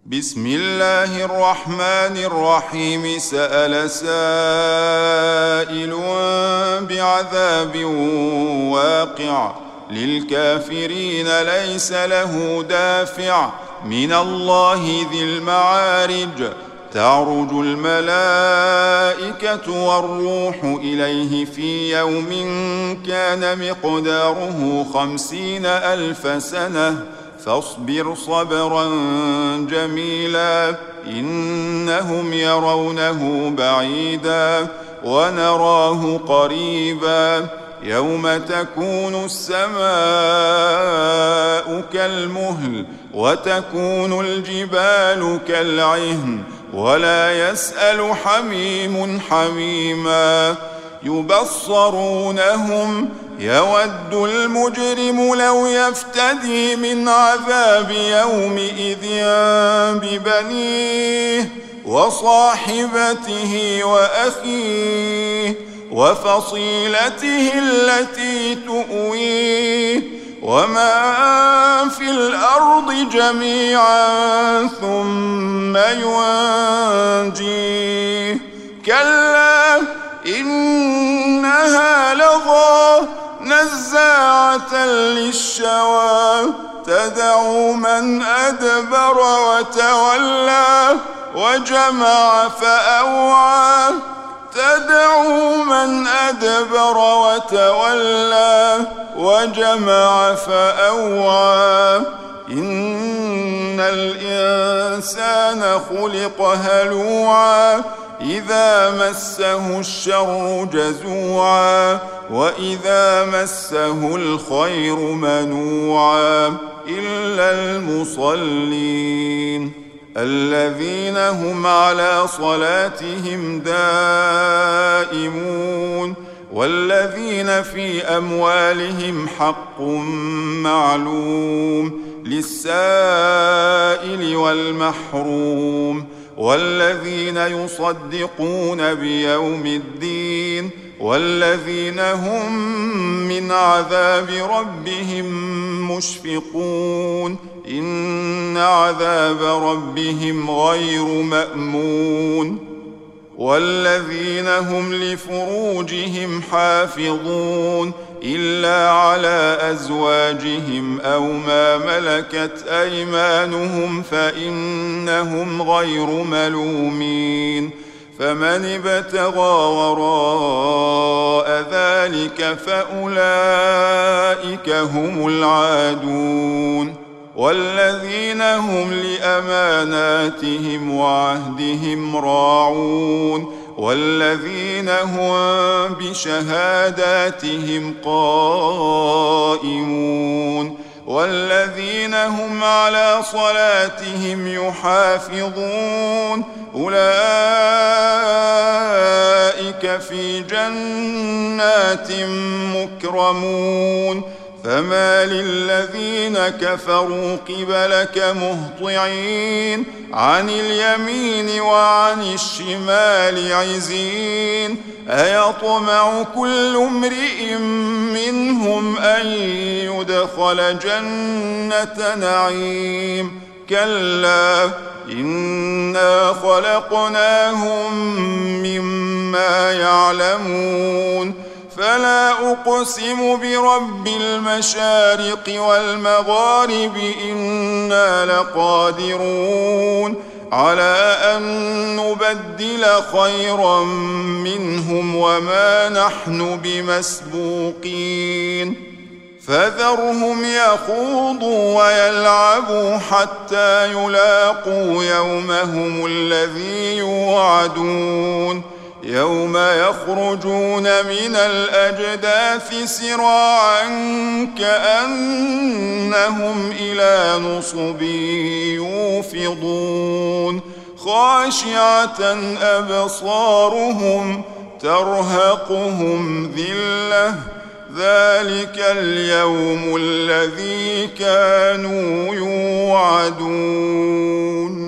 بسم الله الرحمن الرحيم. سأل سائل بعذاب واقع للكافرين ليس له دافع من الله ذي المعارج. تعرج الملائكة والروح إليه في يوم كان مقداره 50,000 سنة فاصبر صبرا جميلا إنهم يرونه بعيدا ونراه قريبا. يوم تكون السماء كالمهل وتكون الجبال كالعهن ولا يسأل حميم حميما. يبصرونهم يود المجرم لو يفتدي من عذاب يومئذ ببنيه وصاحبته وأخيه وفصيلته التي تؤويه ومن في الأرض جميعا ثم ينجيه. كلا إنها لظى نزاعة للشوى تدعو من أدبر وتولى وجمع فأوعى. تدعو من أدبر وتولى وجمع فأوعى. إن الإنسان خلق هلوعا إذا مسه الشر جزوعا وإذا مسه الخير منوعا إلا المصلين الذين هم على صلاتهم دائمون والذين في أموالهم حق معلوم للسائل والمحروم والذين يصدقون بيوم الدين والذين هم من عذاب ربهم مشفقون. إن عذاب ربهم غير مأمون. والذين هم لفروجهم حافظون إلا على أزواجهم أو ما ملكت أيمانهم فإنهم غير ملومين. فمن ابتغى وراء ذلك فأولئك هم العادون. والذين هم لأماناتهم وعهدهم راعون والذين هم بشهاداتهم قائمون والذين هم على صلاتهم يحافظون أولئك في جنات مكرمون. فما للذين كفروا قبلك مهطعين عن اليمين وعن الشمال عزين. أيطمع كل امرئ منهم أن يدخل جنة نعيم كلا إنا خلقناهم مما يعلمون. فلا أقسم برب المشارق والمغارب إنا لقادرون على أن نبدل خيرا منهم وما نحن بمسبوقين. فذرهم يخوضوا ويلعبوا حتى يلاقوا يومهم الذي يوعدون يوم يخرجون من الأجداث سراعا كأنهم إلى نصب يوفضون خاشعة أبصارهم ترهقهم ذلة ذلك اليوم الذي كانوا يوعدون.